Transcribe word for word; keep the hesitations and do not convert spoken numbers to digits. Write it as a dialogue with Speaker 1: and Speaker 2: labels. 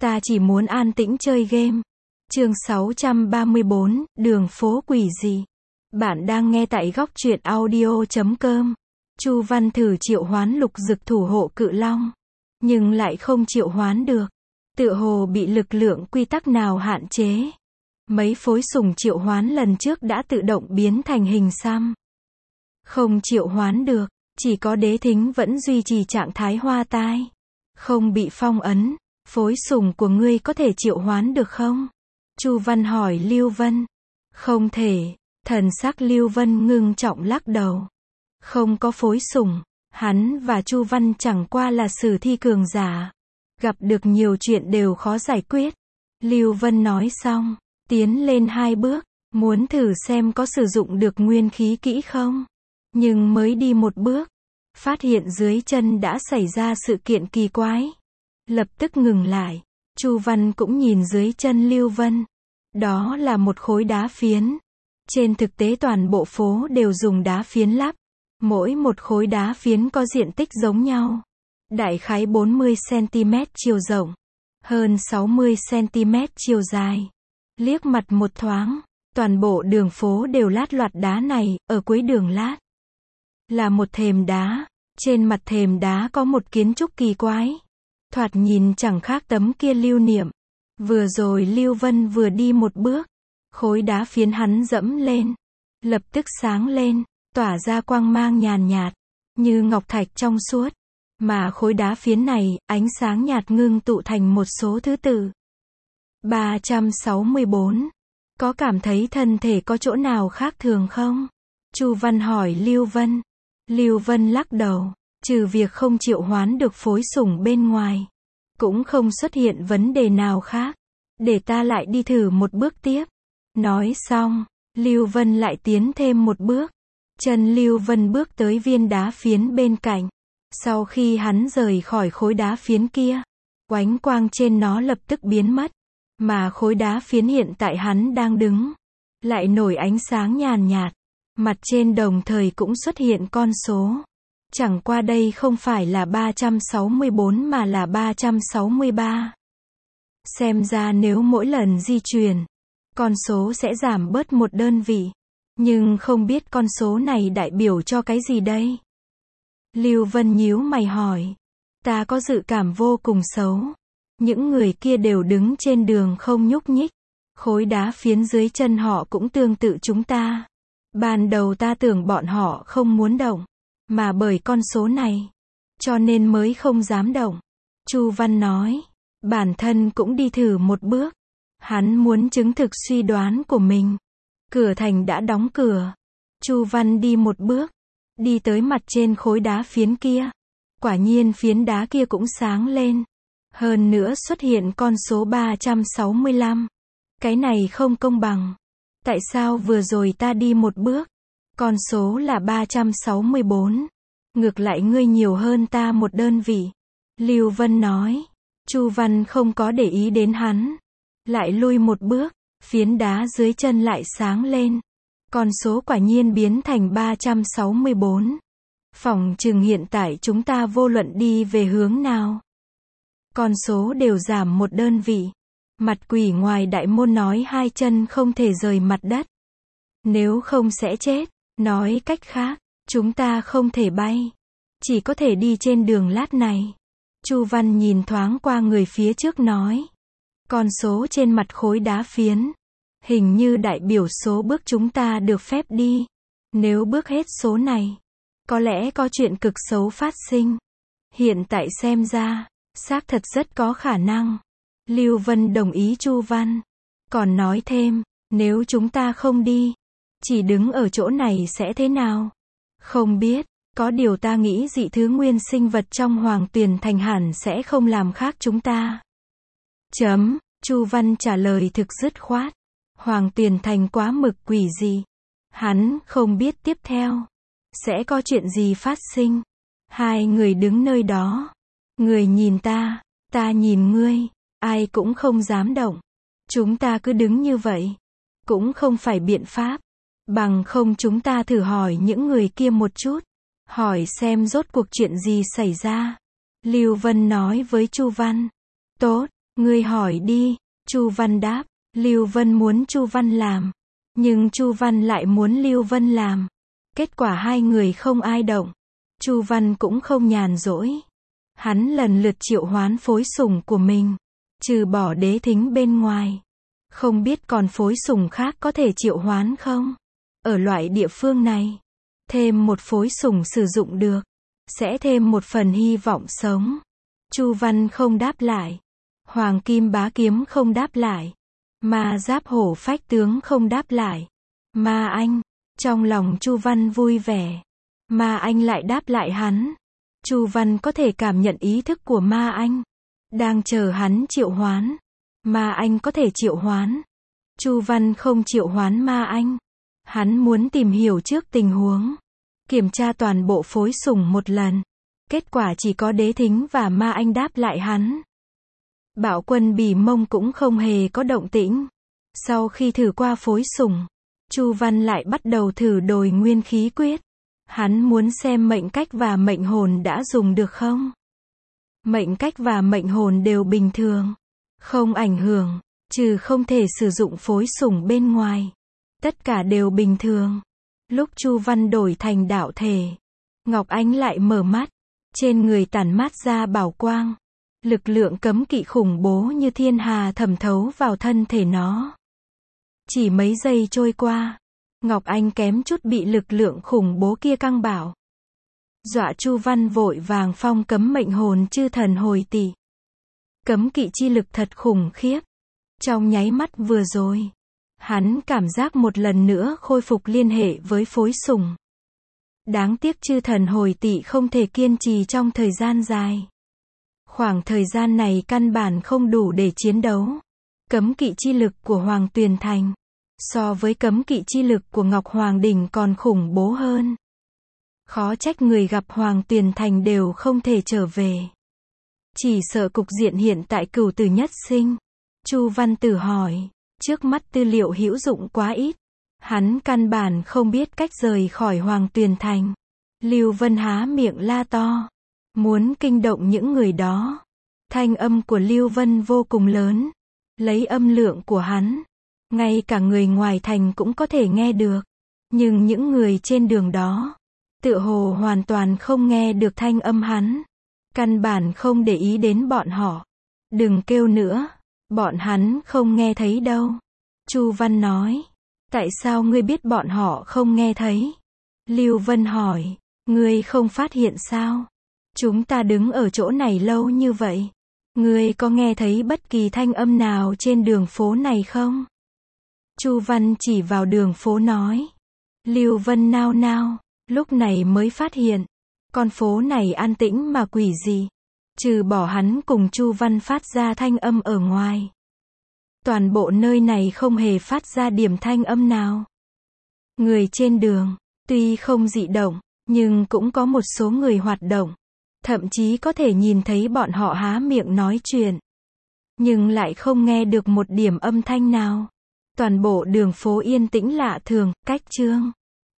Speaker 1: Ta chỉ muốn an tĩnh chơi game. Chương sáu trăm ba mươi bốn, đường phố quỷ dị. Bạn đang nghe tại góc truyện audio chấm com. Chu Văn thử triệu hoán lục dực thủ hộ cự long, nhưng lại không triệu hoán được. Tựa hồ bị lực lượng quy tắc nào hạn chế. Mấy phối sủng triệu hoán lần trước đã tự động biến thành hình xăm. Không triệu hoán được, chỉ có đế thính vẫn duy trì trạng thái hoa tai. Không bị phong ấn, phối sủng của ngươi có thể triệu hoán được không? Chu Văn hỏi Lưu Vân. Không thể, thần sắc Lưu Vân ngưng trọng lắc đầu. Không có phối sủng, hắn và Chu Văn chẳng qua là sử thi cường giả. Gặp được nhiều chuyện đều khó giải quyết. Lưu Vân nói xong, tiến lên hai bước, muốn thử xem có sử dụng được nguyên khí kỹ không. Nhưng mới đi một bước, phát hiện dưới chân đã xảy ra sự kiện kỳ quái. Lập tức ngừng lại, Chu Văn cũng nhìn dưới chân Lưu Vân. Đó là một khối đá phiến. Trên thực tế toàn bộ phố đều dùng đá phiến lắp. Mỗi một khối đá phiến có diện tích giống nhau. Đại khái bốn mươi xăng-ti-mét chiều rộng, hơn sáu mươi xăng-ti-mét chiều dài. Liếc mặt một thoáng, toàn bộ đường phố đều lát loạt đá này, ở cuối đường lát là một thềm đá. Trên mặt thềm đá có một kiến trúc kỳ quái. Thoạt nhìn chẳng khác tấm kia lưu niệm. Vừa rồi Lưu Vân vừa đi một bước, khối đá phiến hắn dẫm lên, lập tức sáng lên, tỏa ra quang mang nhàn nhạt, như ngọc thạch trong suốt. Mà khối đá phiến này, ánh sáng nhạt ngưng tụ thành một số thứ tự. ba trăm sáu mươi bốn. Có cảm thấy thân thể có chỗ nào khác thường không? Chu Văn hỏi Lưu Vân. Lưu Vân lắc đầu, trừ việc không triệu hoán được phối sủng bên ngoài, cũng không xuất hiện vấn đề nào khác. Để ta lại đi thử một bước tiếp. Nói xong, Lưu Vân lại tiến thêm một bước. Chân Lưu Vân bước tới viên đá phiến bên cạnh. Sau khi hắn rời khỏi khối đá phiến kia, oánh quang trên nó lập tức biến mất. Mà khối đá phiến hiện tại hắn đang đứng, lại nổi ánh sáng nhàn nhạt. Mặt trên đồng thời cũng xuất hiện con số. Chẳng qua đây không phải là ba trăm sáu mươi bốn mà là ba trăm sáu mươi ba. Xem ra nếu mỗi lần di chuyển, con số sẽ giảm bớt một đơn vị. Nhưng không biết con số này đại biểu cho cái gì đây? Lưu Vân nhíu mày hỏi. Ta có dự cảm vô cùng xấu. Những người kia đều đứng trên đường không nhúc nhích. Khối đá phiến dưới chân họ cũng tương tự chúng ta. Ban đầu ta tưởng bọn họ không muốn động, mà bởi con số này, cho nên mới không dám động. Chu Văn nói. Bản thân cũng đi thử một bước. Hắn muốn chứng thực suy đoán của mình. Cửa thành đã đóng cửa. Chu Văn đi một bước, đi tới mặt trên khối đá phiến kia. Quả nhiên phiến đá kia cũng sáng lên. Hơn nữa xuất hiện con số ba trăm sáu mươi lăm. Cái này không công bằng. Tại sao vừa rồi ta đi một bước, con số là ba trăm sáu mươi bốn. Ngược lại ngươi nhiều hơn ta một đơn vị. Lưu Vân nói. Chu Văn không có để ý đến hắn. Lại lui một bước, phiến đá dưới chân lại sáng lên. Con số quả nhiên biến thành ba trăm sáu mươi bốn. Phỏng chừng hiện tại chúng ta vô luận đi về hướng nào, con số đều giảm một đơn vị. Mặt quỷ ngoài đại môn nói hai chân không thể rời mặt đất. Nếu không sẽ chết. Nói cách khác, chúng ta không thể bay. Chỉ có thể đi trên đường lát này. Chu Văn nhìn thoáng qua người phía trước nói. Con số trên mặt khối đá phiến, hình như đại biểu số bước chúng ta được phép đi. Nếu bước hết số này, có lẽ có chuyện cực xấu phát sinh. Hiện tại xem ra, xác thật rất có khả năng. Lưu Vân đồng ý Chu Văn. Còn nói thêm, nếu chúng ta không đi, chỉ đứng ở chỗ này sẽ thế nào? Không biết, có điều ta nghĩ dị thứ nguyên sinh vật trong Hoàng Tuyền Thành hẳn sẽ không làm khác chúng ta. Chấm, Chu Văn trả lời thực dứt khoát. Hoàng Tuyền Thành quá mực quỷ dị. Hắn không biết tiếp theo sẽ có chuyện gì phát sinh. Hai người đứng nơi đó. Người nhìn ta, ta nhìn ngươi. Ai cũng không dám động. Chúng ta cứ đứng như vậy. Cũng không phải biện pháp. Bằng không chúng ta thử hỏi những người kia một chút. Hỏi xem rốt cuộc chuyện gì xảy ra. Lưu Vân nói với Chu Văn. Tốt, Ngươi hỏi đi, Chu Văn đáp. Lưu Vân muốn Chu Văn làm, nhưng Chu Văn lại muốn Lưu Vân làm. Kết quả hai người không ai động. Chu Văn cũng không nhàn rỗi. Hắn lần lượt triệu hoán phối sủng của mình, trừ bỏ Đế Thính bên ngoài. Không biết còn phối sủng khác có thể triệu hoán không? Ở loại địa phương này, thêm một phối sủng sử dụng được, sẽ thêm một phần hy vọng sống. Chu Văn không đáp lại. Hoàng Kim Bá Kiếm không đáp lại. Ma Giáp Hổ Phách Tướng không đáp lại. Ma Anh, trong lòng Chu Văn vui vẻ. Ma Anh lại đáp lại hắn. Chu Văn có thể cảm nhận ý thức của Ma Anh, đang chờ hắn triệu hoán. Ma Anh có thể triệu hoán. Chu Văn không triệu hoán Ma Anh. Hắn muốn tìm hiểu trước tình huống, kiểm tra toàn bộ phối sủng một lần. Kết quả chỉ có Đế Thính và Ma Anh đáp lại hắn. Bạo Quân Bỉ Mông cũng không hề có động tĩnh. Sau khi thử qua phối sủng, Chu Văn lại bắt đầu thử đồi nguyên khí quyết. Hắn muốn xem mệnh cách và mệnh hồn đã dùng được không. Mệnh cách và mệnh hồn đều bình thường, không ảnh hưởng, trừ không thể sử dụng phối sủng bên ngoài. Tất cả đều bình thường. Lúc Chu Văn đổi thành đạo thể, Ngọc Ánh lại mở mắt. Trên người tản mát ra bảo quang. Lực lượng cấm kỵ khủng bố như thiên hà thẩm thấu vào thân thể nó. Chỉ mấy giây trôi qua, Ngọc Anh kém chút bị lực lượng khủng bố kia căng bảo. Dọa Chu Văn vội vàng phong cấm mệnh hồn chư thần hồi tỷ. Cấm kỵ chi lực thật khủng khiếp. Trong nháy mắt vừa rồi, hắn cảm giác một lần nữa khôi phục liên hệ với phối sủng. Đáng tiếc chư thần hồi tỷ không thể kiên trì trong thời gian dài. Khoảng thời gian này căn bản không đủ để chiến đấu. Cấm kỵ chi lực của Hoàng Tuyền Thành, so với cấm kỵ chi lực của Ngọc Hoàng Đỉnh còn khủng bố hơn. Khó trách người gặp Hoàng Tuyền Thành đều không thể trở về. Chỉ sợ cục diện hiện tại cửu tử nhất sinh. Chu Văn Tử hỏi, trước mắt tư liệu hữu dụng quá ít. Hắn căn bản không biết cách rời khỏi Hoàng Tuyền Thành. Lưu Vân há miệng la to, muốn kinh động những người đó. Thanh âm của Lưu Vân vô cùng lớn, lấy âm lượng của hắn, ngay cả người ngoài thành cũng có thể nghe được. Nhưng những người trên đường đó, tựa hồ hoàn toàn không nghe được thanh âm hắn. Căn bản không để ý đến bọn họ. Đừng kêu nữa, bọn hắn không nghe thấy đâu. Chu Văn nói, tại sao ngươi biết bọn họ không nghe thấy? Lưu Vân hỏi, ngươi không phát hiện sao? Chúng ta đứng ở chỗ này lâu như vậy. Ngươi có nghe thấy bất kỳ thanh âm nào trên đường phố này không? Chu Văn chỉ vào đường phố nói. Lưu Vân nao nao, lúc này mới phát hiện, con phố này an tĩnh mà quỷ gì. Trừ bỏ hắn cùng Chu Văn phát ra thanh âm ở ngoài, toàn bộ nơi này không hề phát ra điểm thanh âm nào. Người trên đường, tuy không dị động, nhưng cũng có một số người hoạt động. Thậm chí có thể nhìn thấy bọn họ há miệng nói chuyện, nhưng lại không nghe được một điểm âm thanh nào. Toàn bộ đường phố yên tĩnh lạ thường. Cách chương